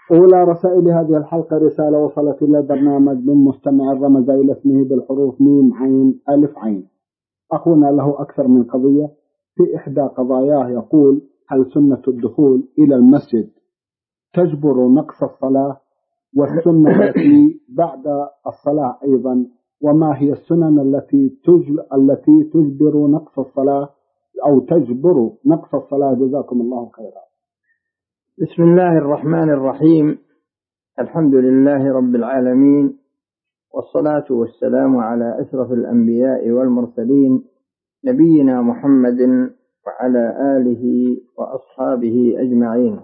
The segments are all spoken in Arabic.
أولى رسائل هذه الحلقة رسالة وصلت إلى البرنامج من مستمع رمز إلى اسمه بالحروف ميم عين ألف عين. أخونا له أكثر من قضية. في إحدى قضاياه يقول: هل سنة الدخول إلى المسجد تجبر نقص الصلاة؟ والسنة التي بعد الصلاة أيضا، وما هي السنن التي تجبر نقص الصلاة أو تجبر نقص الصلاة؟ جزاكم الله خيرا. بسم الله الرحمن الرحيم. الحمد لله رب العالمين، والصلاة والسلام على أشرف الأنبياء والمرسلين، نبينا محمد وعلى آله وأصحابه أجمعين.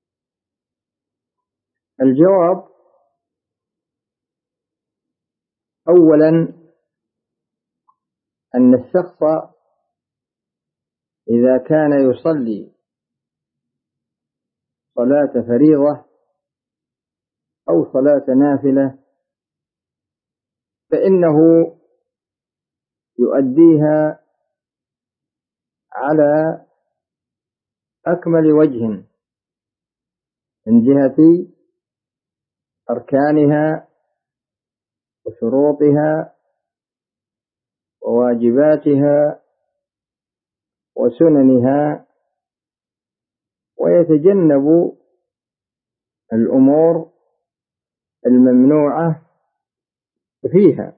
الجواب: أولا، أن الشخص إذا كان يصلي صلاة فريضة أو صلاة نافلة فإنه يؤديها على أكمل وجه من جهة أركانها وشروطها وواجباتها وسننها، ويتجنب الأمور الممنوعة فيها.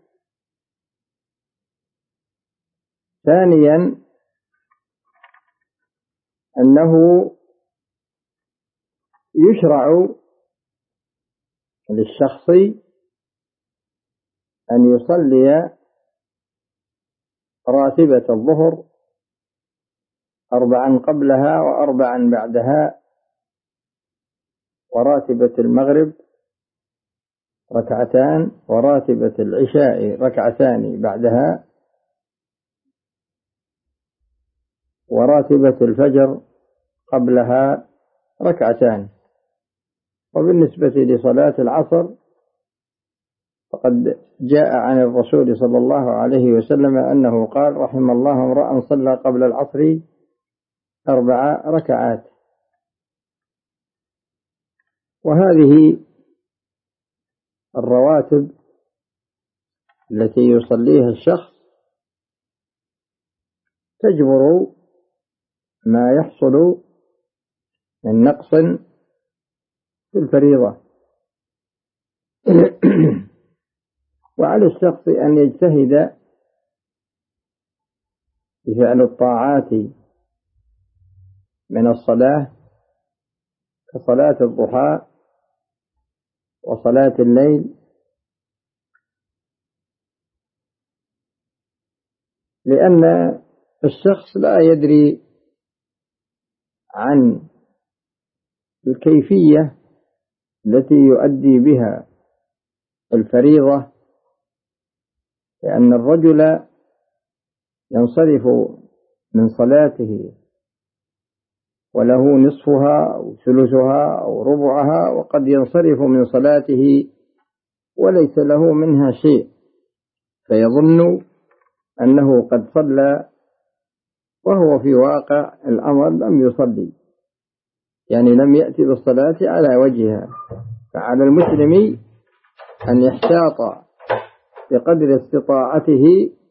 ثانيا، أنه يشرع للشخص أن يصلي راتبة الظهر 4 قبلها و4 بعدها، وراتبة المغرب 2 وراتبة العشاء 2 بعدها، وراتبة الفجر قبلها 2. وبالنسبة لصلاة العصر فقد جاء عن الرسول صلى الله عليه وسلم أنه قال: رحم الله امرأ صلى قبل العصر 4 ركعات. وهذه الرواتب التي يصليها الشخص تجبر ما يحصل من نقص في الفريضة. وعلى الشخص أن يجتهد بفعل الطاعات من الصلاة كصلاة الضحى وصلاة الليل، لأن الشخص لا يدري عن الكيفية التي يؤدي بها الفريضة، لأن الرجل ينصرف من صلاته وله نصفها أو ثلثها أو ربعها، وقد ينصرف من صلاته وليس له منها شيء، فيظن أنه قد صلى وهو في واقع الأمر لم يصلي، يعني لم يأتي بالصلاة على وجهها. فعلى المسلم أن يحتاط بقدر استطاعته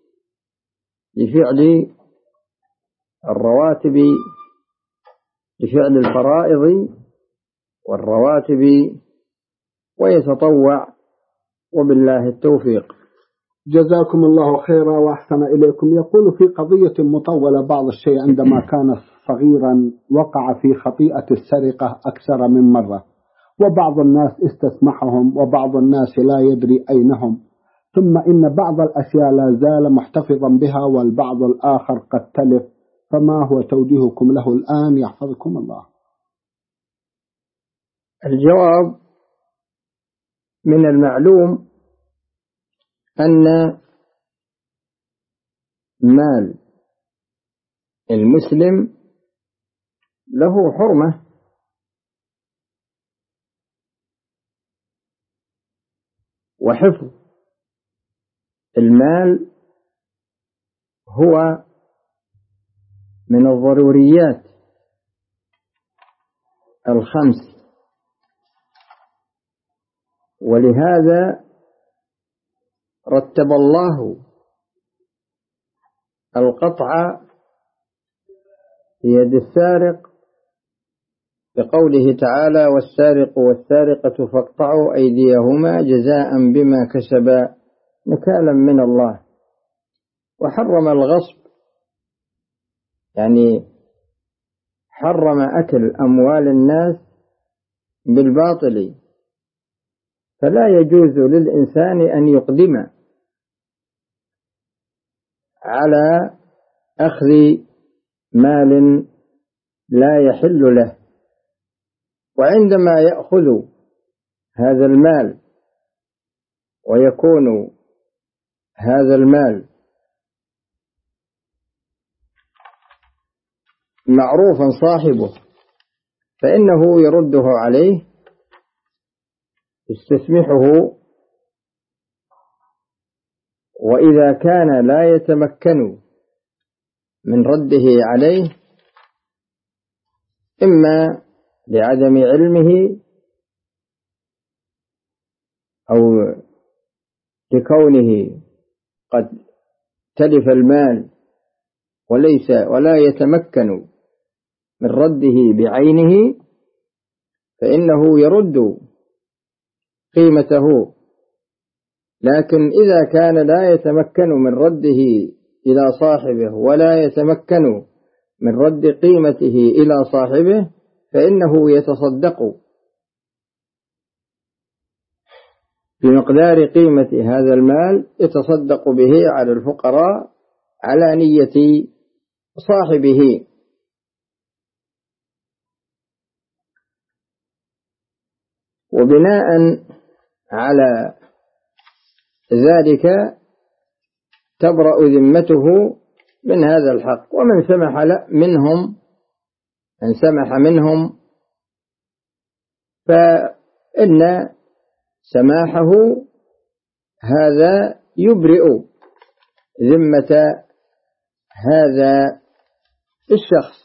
لفعل الرواتب، لفعل الفرائض والرواتب، ويتطوع، وبالله التوفيق. جزاكم الله خيرا وأحسن إليكم. يقول: في قضية مطولة بعض الشيء، عندما كان صغيرا وقع في خطيئة السرقة أكثر من مرة، وبعض الناس استسمحهم وبعض الناس لا يدري أينهم، ثم إن بعض الأشياء لا زال محتفظا بها والبعض الآخر قد تلف، فما هو توجيهكم له الآن يحفظكم الله؟ الجواب: من المعلوم أن مال المسلم له حرمة، وحفظ المال هو من الضروريات 5 ولهذا رتب الله القطع في يد السارق بقوله تعالى: والسارق والسارقة فاقطعوا أيديهما جزاء بما كسبا نكالا من الله. وحرم الغصب، يعني حرم أكل أموال الناس بالباطل، فلا يجوز للإنسان أن يقدم على أخذ مال لا يحل له. وعندما يأخذ هذا المال ويكون هذا المال معروفا صاحبه فإنه يرده عليه، يستسمحه، وإذا كان لا يتمكن من رده عليه إما لعدم علمه أو لكونه قد تلف المال ولا يتمكن من رده بعينه، فإنه يرد قيمته. لكن إذا كان لا يتمكن من رده إلى صاحبه ولا يتمكن من رد قيمته إلى صاحبه، فإنه يتصدق بمقدار قيمة هذا المال، يتصدق به على الفقراء على نية صاحبه. وبناء على ذلك تبرأ ذمته من هذا الحق. ومن سمح منهم فإن سماحه هذا يبرئ ذمة هذا الشخص،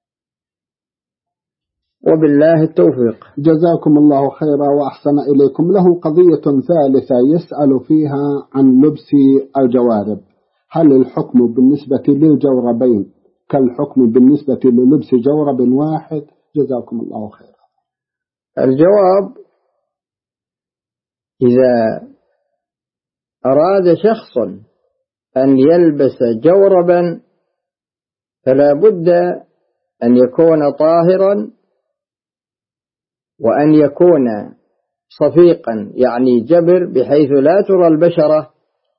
وبالله التوفيق. جزاكم الله خيرا وأحسن إليكم. له قضية ثالثة يسأل فيها عن لبس الجوارب. هل الحكم بالنسبة للجوربين كالحكم بالنسبة للبس جورب واحد؟ جزاكم الله خيرا. الجواب: إذا أراد شخص أن يلبس جوربا فلا بد أن يكون طاهرا، وأن يكون صفيقا يعني جبر، بحيث لا ترى البشرة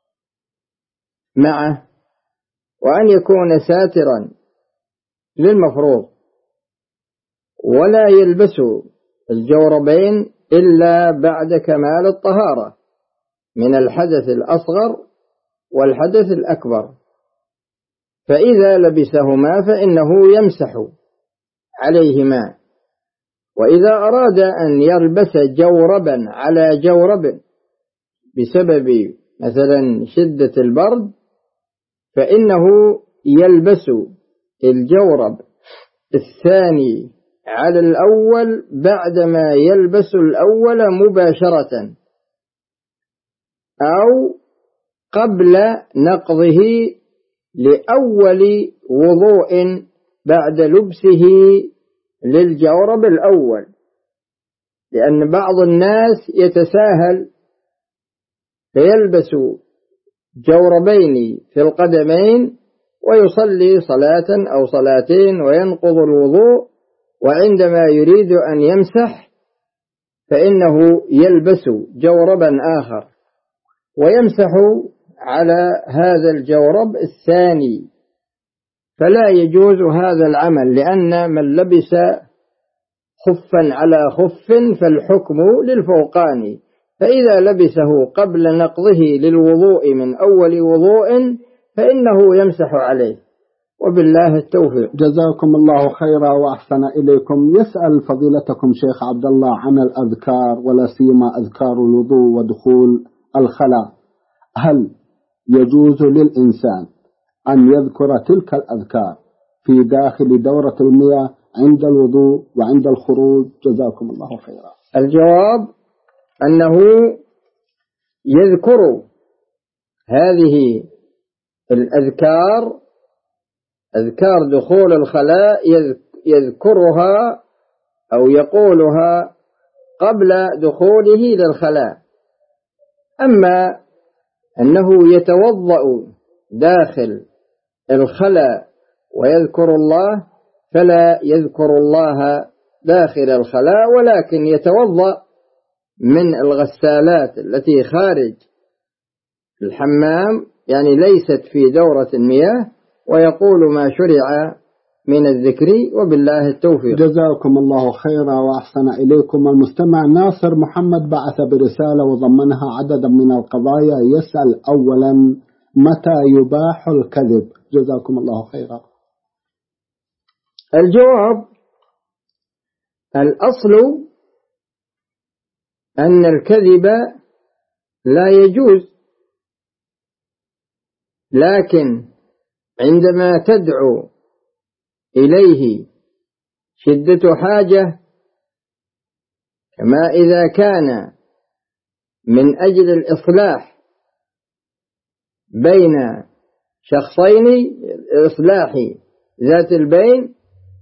معه، وأن يكون ساترا للمفروض، ولا يلبس الجوربين إلا بعد كمال الطهارة من الحدث الأصغر والحدث الأكبر. فإذا لبسهما فإنه يمسح عليهما. وإذا أراد أن يلبس جوربا على جورب بسبب مثلا شدة البرد، فإنه يلبس الجورب الثاني على الأول بعدما يلبس الأول مباشرة، أو قبل نقضه لأول وضوء بعد لبسه للجورب الأول. لأن بعض الناس يتساهل فيلبس جوربين في القدمين ويصلي صلاة أو صلاتين وينقض الوضوء، وعندما يريد أن يمسح فإنه يلبس جوربا آخر ويمسح على هذا الجورب الثاني. فلا يجوز هذا العمل، لأن من لبس خفا على خف فالحكم للفوقاني، فإذا لبسه قبل نقضه للوضوء من أول وضوء فإنه يمسح عليه، وبالله التوفيق. جزاكم الله خيرا وأحسن إليكم. يسأل فضيلتكم شيخ عبد الله عن الأذكار، ولا سيما أذكار الوضوء ودخول الخلاء. هل يجوز للإنسان أن يذكر تلك الأذكار في داخل دورة المياه عند الوضوء وعند الخروج؟ جزاكم الله خيرا. الجواب: أنه يذكر هذه الأذكار، أذكار دخول الخلاء، يذكرها أو يقولها قبل دخوله للخلاء. أما أنه يتوضأ داخل الخلاء ويذكر الله، فلا يذكر الله داخل الخلاء، ولكن يتوضأ من الغسالات التي خارج الحمام، يعني ليست في دورة المياه، ويقول ما شرع من الذكر، وبالله التوفيق. جزاكم الله خيرا وأحسن إليكم. المستمع ناصر محمد بعث برسالة وضمنها عددا من القضايا، يسأل أولا: متى يباح الكذب؟ جزاكم الله خيرا. الجواب: الأصل أن الكذب لا يجوز، لكن عندما تدعو إليه شدة حاجة، كما إذا كان من أجل الإصلاح بين شخصين، إصلاح ذات البين،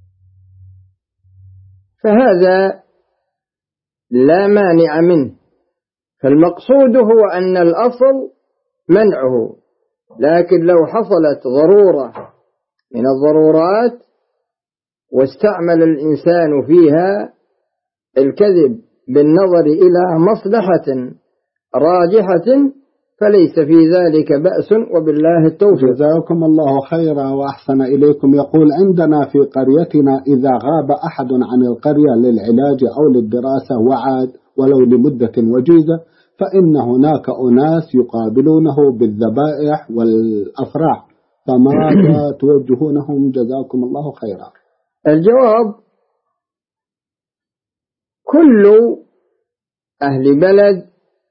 فهذا لا مانع منه. فالمقصود هو أن الأصل منعه، لكن لو حصلت ضرورة من الضرورات واستعمل الإنسان فيها الكذب بالنظر إلى مصلحة راجحة فليس في ذلك بأس، وبالله التوفيق. جزاكم الله خيرا وأحسن إليكم. يقول: عندنا في قريتنا إذا غاب أحد عن القرية للعلاج أو للدراسة وعاد ولو لمدة وجيزة، فإن هناك أناس يقابلونه بالذبائح والأفراح، فماذا توجهونهم؟ جزاكم الله خيرا. الجواب: كل أهل بلد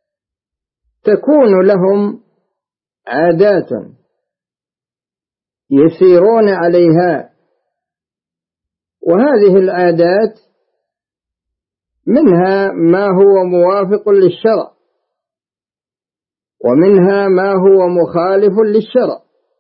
تكون لهم عادات يسيرون عليها، وهذه العادات منها ما هو موافق للشرع، ومنها ما هو مخالف للشرع،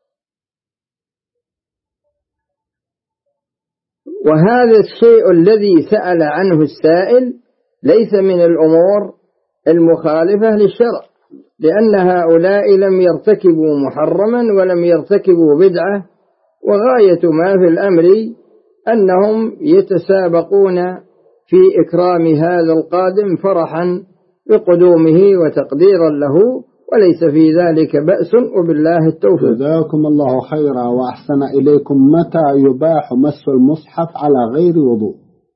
وهذا الشيء الذي سأل عنه السائل ليس من الأمور المخالفة للشرع، لأن هؤلاء لم يرتكبوا محرما ولم يرتكبوا بدعة، وغاية ما في الأمر أنهم يتسابقون في إكرام هذا القادم فرحا بقدومه وتقديرا له، وليس في ذلك بأس، وبالله التوفيق. جزاكم الله خيرا وأحسن إليكم. متى يباح مس المصحف على غير وضوء؟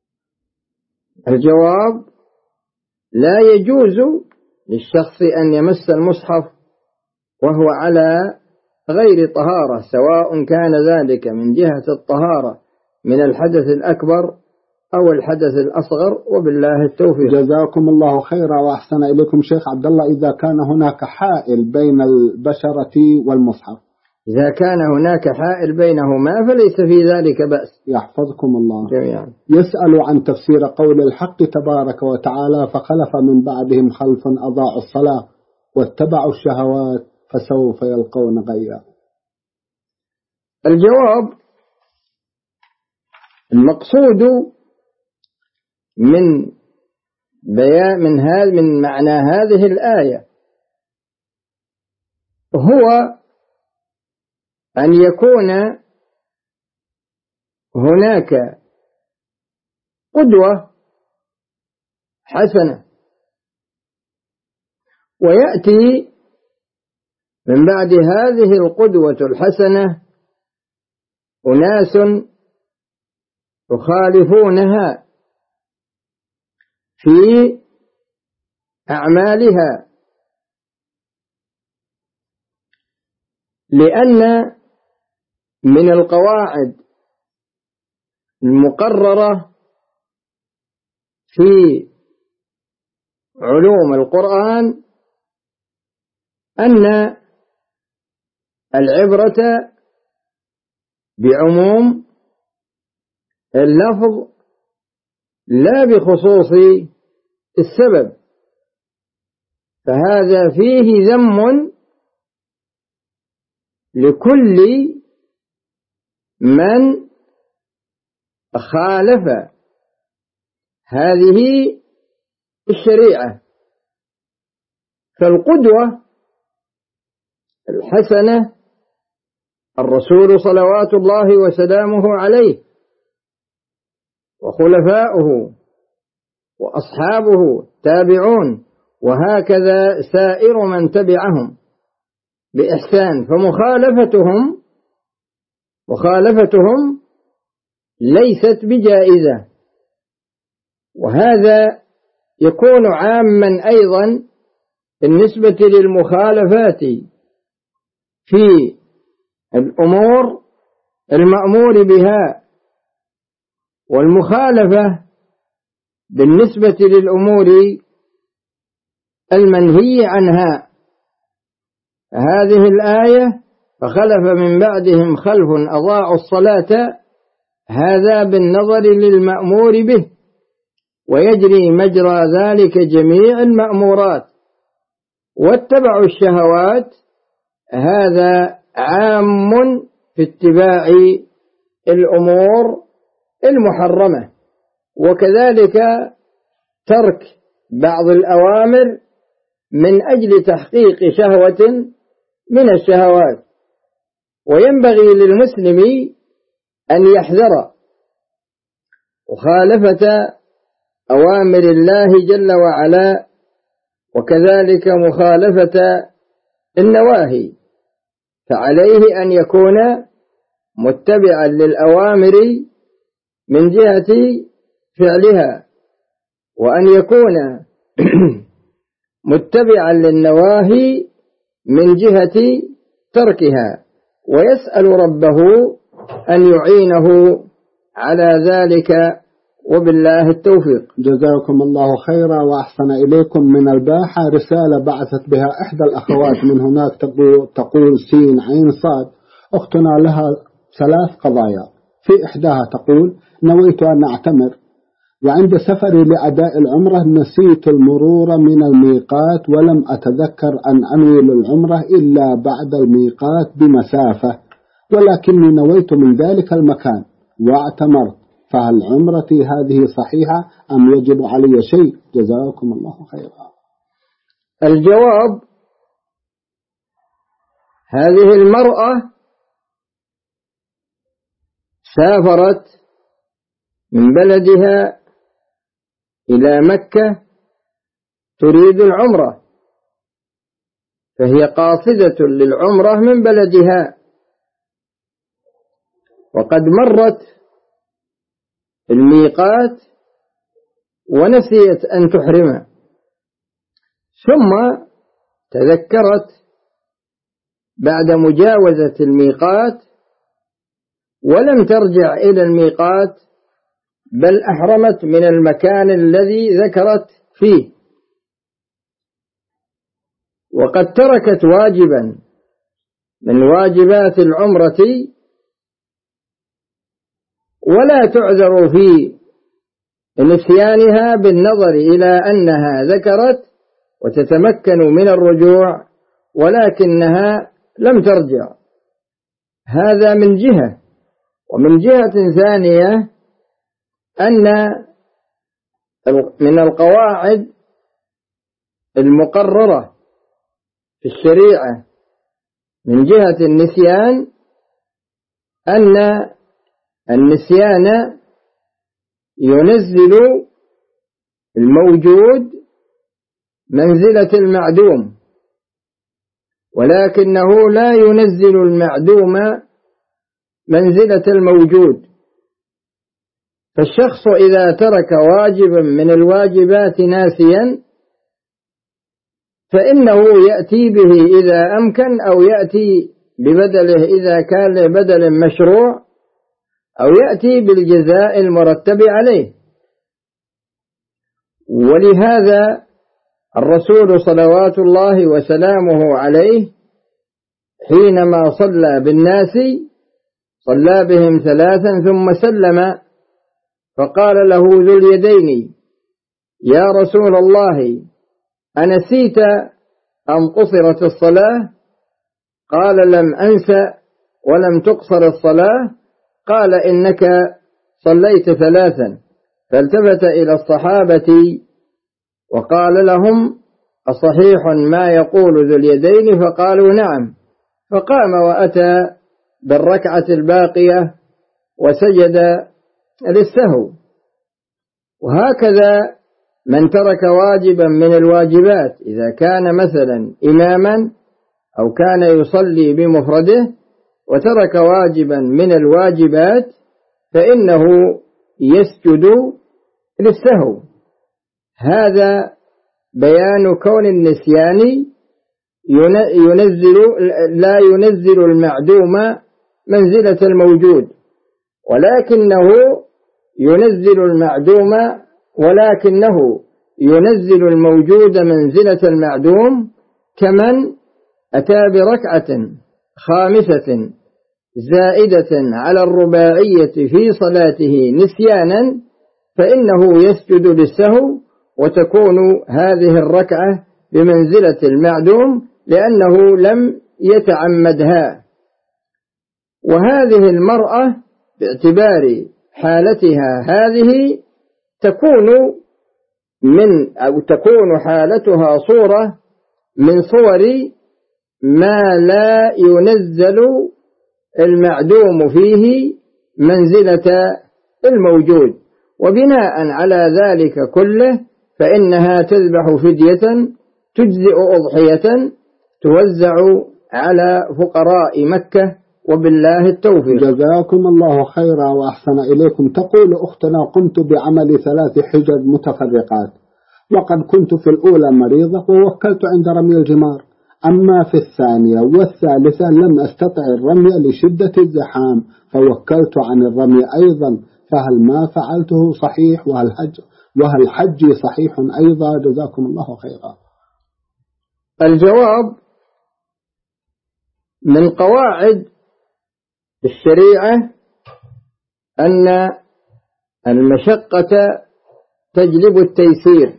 الجواب: لا يجوز للشخص أن يمس المصحف وهو على غير طهارة، سواء كان ذلك من جهة الطهارة من الحدث الأكبر أو الحدث الأصغر، وبالله التوفيق. جزاكم الله خيرا وأحسن إليكم. شيخ عبد الله: إذا كان هناك حائل بين البشرة والمصحف؟ إذا كان هناك حائل بينهما فليس في ذلك بأس. يحفظكم الله جميعا. يسأل عن تفسير قول الحق تبارك وتعالى: فخلف من بعدهم خلف أضاعوا الصلاة واتبعوا الشهوات فسوف يلقون غيا. الجواب: المقصود من معنى هذه الآية هو أن يكون هناك قدوة حسنة، ويأتي من بعد هذه القدوة الحسنة أناس يخالفونها في أعمالها، لأن من القواعد المقررة في علوم القرآن أن العبرة بعموم اللفظ لا بخصوص السبب، فهذا فيه ذم لكل من خالف هذه الشريعة. فالقدوة الحسنة الرسول صلوات الله وسلامه عليه وخلفاؤه وأصحابه تابعون، وهكذا سائر من تبعهم بإحسان. فمخالفتهم ليست بجائزة. وهذا يكون عاما أيضا بالنسبة للمخالفات في الأمور المأمور بها، والمخالفة بالنسبة للأمور المنهي عنها. هذه الآية فخلف من بعدهم خلف أضاعوا الصلاة، هذا بالنظر للمأمور به، ويجري مجرى ذلك جميع المأمورات. واتبعوا الشهوات، هذا عام في اتباع الأمور المحرمة. وكذلك ترك بعض الأوامر من أجل تحقيق شهوة من الشهوات. وينبغي للمسلم أن يحذر مخالفة أوامر الله جل وعلا، وكذلك مخالفة النواهي. فعليه أن يكون متبعا للأوامر من جهة فعلها، وأن يكون متبعا للنواهي من جهة تركها، ويسأل ربه أن يعينه على ذلك، وبالله التوفيق. جزاكم الله خيرا وأحسن إليكم. من الباحة رسالة بعثت بها إحدى الأخوات من هناك تقول سين عين صاد. أختنا لها 3 قضايا. في إحداها تقول: نويت أن أعتمر، وعند سفري لأداء العمرة نسيت المرور من الميقات، ولم أتذكر أن أنوي للعمرة إلا بعد الميقات بمسافة، ولكني نويت من ذلك المكان واعتمرت، فهل عمرتي هذه صحيحة أم يجب علي شيء؟ جزاكم الله خيرا. الجواب: هذه المرأة سافرت من بلدها إلى مكة تريد العمرة، فهي قاصدة للعمرة من بلدها، وقد مرت الميقات ونسيت أن تحرم، ثم تذكرت بعد مجاوزة الميقات ولم ترجع إلى الميقات، بل أحرمت من المكان الذي ذكرت فيه، وقد تركت واجبا من واجبات العمرة، ولا تعذر في نسيانها بالنظر إلى أنها ذكرت وتتمكن من الرجوع ولكنها لم ترجع. هذا من جهة. ومن جهة ثانية أن من القواعد المقررة في الشريعة من جهة النسيان أن النسيان ينزل الموجود منزلة المعدوم، ولكنه لا ينزل المعدوم منزلة الموجود. فالشخص إذا ترك واجبا من الواجبات ناسيا فإنه يأتي به إذا أمكن، أو يأتي ببدله إذا كان بدل مشروع، أو يأتي بالجزاء المرتب عليه. ولهذا الرسول صلوات الله وسلامه عليه حينما صلى بالناس صلى بهم 3 ثم سلم، فقال له ذو اليدين: يا رسول الله، أنسيت أم قصرت الصلاة؟ قال لم أنس ولم تقصر الصلاة. قال إنك صليت 3. فالتفت إلى الصحابة وقال لهم: أصحيح ما يقول ذو اليدين؟ فقالوا: نعم. فقام وأتى بالركعة الباقية وسجد للسهو. وهكذا من ترك واجبا من الواجبات، إذا كان مثلا إماما أو كان يصلي بمفرده وترك واجبا من الواجبات فإنه يسجد للسهو. هذا بيان كون النسيان لا ينزل المعدوم منزلة الموجود، ولكنه ينزل الموجود منزلة المعدوم، كمن أتى بركعة 5 زائدة على الرباعية في صلاته نسيانا فإنه يسجد للسهو، وتكون هذه الركعة بمنزلة المعدوم لأنه لم يتعمدها. وهذه المرأة باعتبار حالتها هذه تكون حالتها صورة من صور ما لا ينزل المعدوم فيه منزلة الموجود، وبناء على ذلك كله فإنها تذبح فدية تجزئ أضحية توزع على فقراء مكة، وبالله التوفيق. جزاكم الله خيرا وأحسن إليكم. تقول أختنا: قمت بعمل 3 حجج متفرقات، وقد كنت في الأولى مريضة ووكلت عند رمي الجمار، أما في الثانية والثالثة لم أستطع الرمي لشدة الزحام فوكلت عن الرمي أيضا، فهل ما فعلته صحيح؟ وهل حجي صحيح أيضا؟ جزاكم الله خيرا. الجواب: من قواعد الشريعة أن المشقة تجلب التيسير،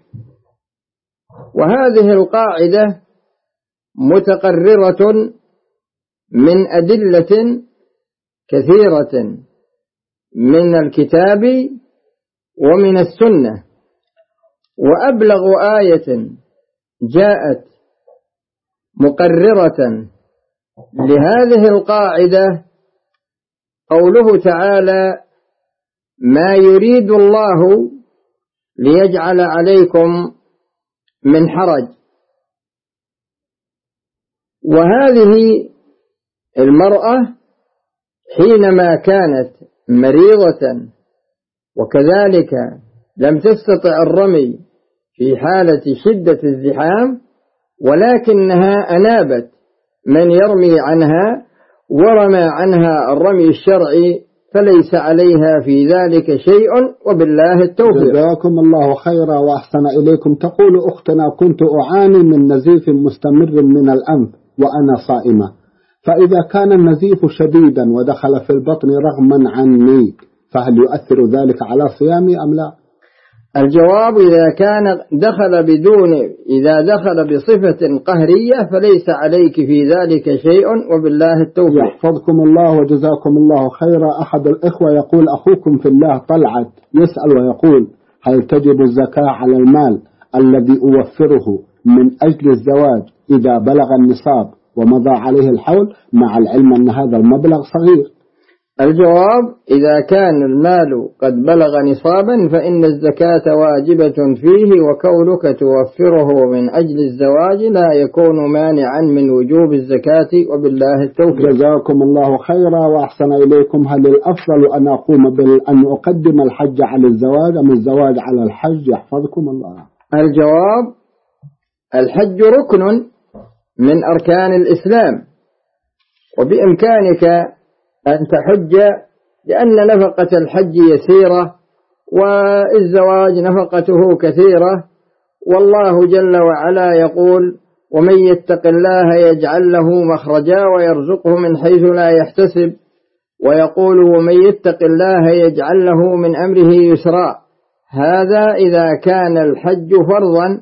وهذه القاعدة متقررة من أدلة كثيرة من الكتاب ومن السنة. وأبلغ آية جاءت مقررة لهذه القاعدة قوله تعالى: ما يريد الله ليجعل عليكم من حرج. وهذه المرأة حينما كانت مريضة وكذلك لم تستطع الرمي في حالة شدة الزحام، ولكنها أنابت من يرمي عنها ورمى عنها الرمي الشرعي، فليس عليها في ذلك شيء، وبالله التوفيق. جزاكم الله خيرا وأحسن إليكم. تقول أختنا: كنت أعاني من نزيف مستمر من الأنف وأنا صائمة، فإذا كان النزيف شديدا ودخل في البطن رغما عني فهل يؤثر ذلك على صيامي أم لا؟ الجواب: إذا دخل بصفة قهرية فليس عليك في ذلك شيء، وبالله التوفيق. يحفظكم الله وجزاكم الله خيرا. أحد الإخوة يقول: أخوكم في الله طلعت يسأل ويقول: هل تجب الزكاة على المال الذي أوفره من أجل الزواج إذا بلغ النصاب ومضى عليه الحول، مع العلم أن هذا المبلغ صغير؟ الجواب: إذا كان المال قد بلغ نصابا فإن الزكاة واجبة فيه، وكونك توفره من أجل الزواج لا يكون مانعا من وجوب الزكاة، وبالله التوفيق. جزاكم الله خيرا وأحسن إليكم. هل الأفضل أن أن أقدم الحج على الزواج أم الزواج على الحج؟ يحفظكم الله. الجواب: الحج ركن من أركان الإسلام، وبإمكانك أن تحج لأن نفقة الحج يسيرة والزواج نفقته كثيرة، والله جل وعلا يقول: ومن يتق الله يجعل له مخرجا ويرزقه من حيث لا يحتسب، ويقول: ومن يتق الله يجعل له من أمره يسرا. هذا إذا كان الحج فرضا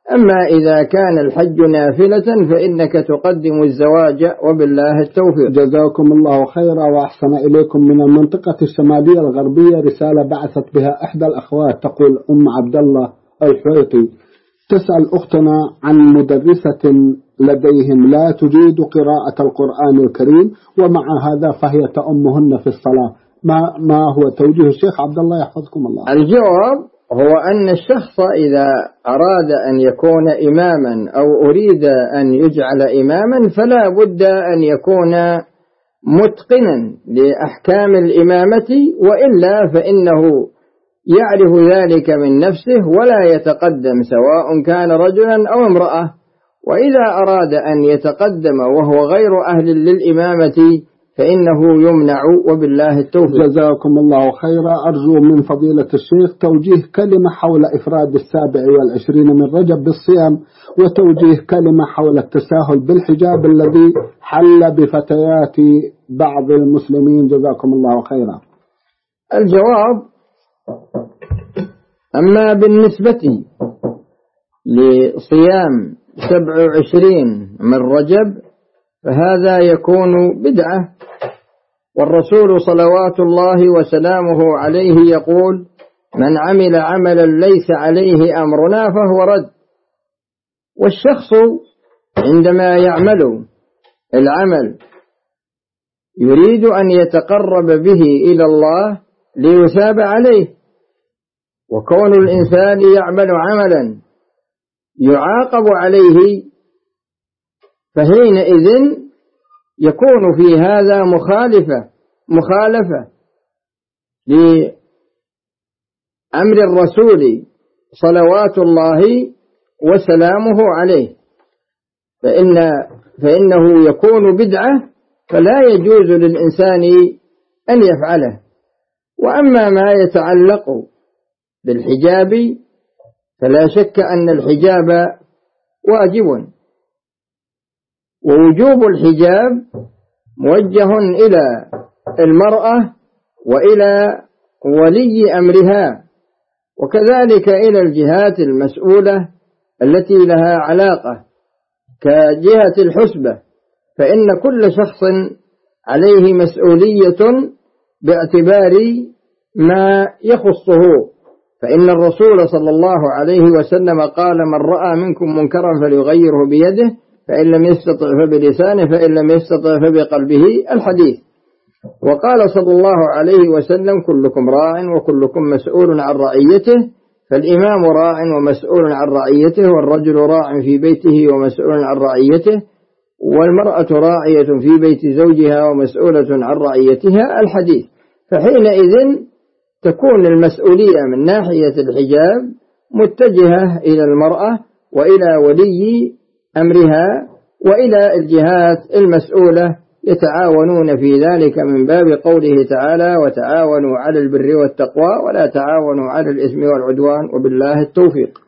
أما إذا كان الحج نافلة فإنك تقدم الزواج، وبالله التوفيق. جزاكم الله خيرا وأحسن إليكم. من المنطقة الشمالية الغربية رسالة بعثت بها إحدى الأخوات، تقول أم عبد الله الحويطي، تسأل أختنا عن مدرسة لديهم لا تجيد قراءة القرآن الكريم، ومع هذا فهي تأمهن في الصلاة. ما هو توجيه الشيخ عبد الله يحفظكم الله؟ الجواب هو أن الشخص إذا أراد أن يكون إماما أو أريد أن يجعل إماما فلا بد أن يكون متقنا لأحكام الإمامة، وإلا فإنه يعرف ذلك من نفسه ولا يتقدم سواء كان رجلا أو امرأة. وإذا أراد أن يتقدم وهو غير أهل للإمامة فإنه يمنع، وبالله التوفيق. جزاكم الله خيرا. أرجو من فضيلة الشيخ توجيه كلمة حول إفراد 27 من رجب بالصيام، وتوجيه كلمة حول التساهل بالحجاب الذي حل بفتيات بعض المسلمين. جزاكم الله خيرا. الجواب: أما بالنسبة لصيام 27 من رجب فهذا يكون بدعة، والرسول صلوات الله وسلامه عليه يقول: من عمل عملا ليس عليه أمرنا فهو رد. والشخص عندما يعمل العمل يريد أن يتقرب به إلى الله ليثاب عليه، وكون الإنسان يعمل عملا يعاقب عليه فحينئذ يكون في هذا مخالفة لأمر الرسول صلوات الله وسلامه عليه، فإنه يكون بدعة فلا يجوز للإنسان أن يفعله. وأما ما يتعلق بالحجاب فلا شك أن الحجاب واجب، ووجوب الحجاب موجه إلى المرأة وإلى ولي أمرها، وكذلك إلى الجهات المسؤولة التي لها علاقة كجهة الحسبة، فإن كل شخص عليه مسؤولية باعتبار ما يخصه. فإن الرسول صلى الله عليه وسلم قال: من رأى منكم منكرا فليغيره بيده، فإن لم يستطع فبلسانه، فإن لم يستطع فبقلبه، الحديث. وقال صلى الله عليه وسلم: كلكم راع وكلكم مسؤول عن رعيته، فالإمام راع ومسؤول عن رعيته، والرجل راع في بيته ومسؤول عن رعيته، والمرأة راعية في بيت زوجها ومسؤولة عن رعيتها، الحديث. فحينئذ تكون المسؤولية من ناحية الحجاب متجهة إلى المرأة وإلى ولي أمرها وإلى الجهات المسؤولة، يتعاونون في ذلك من باب قوله تعالى: وتعاونوا على البر والتقوى ولا تعاونوا على الإثم والعدوان، وبالله التوفيق.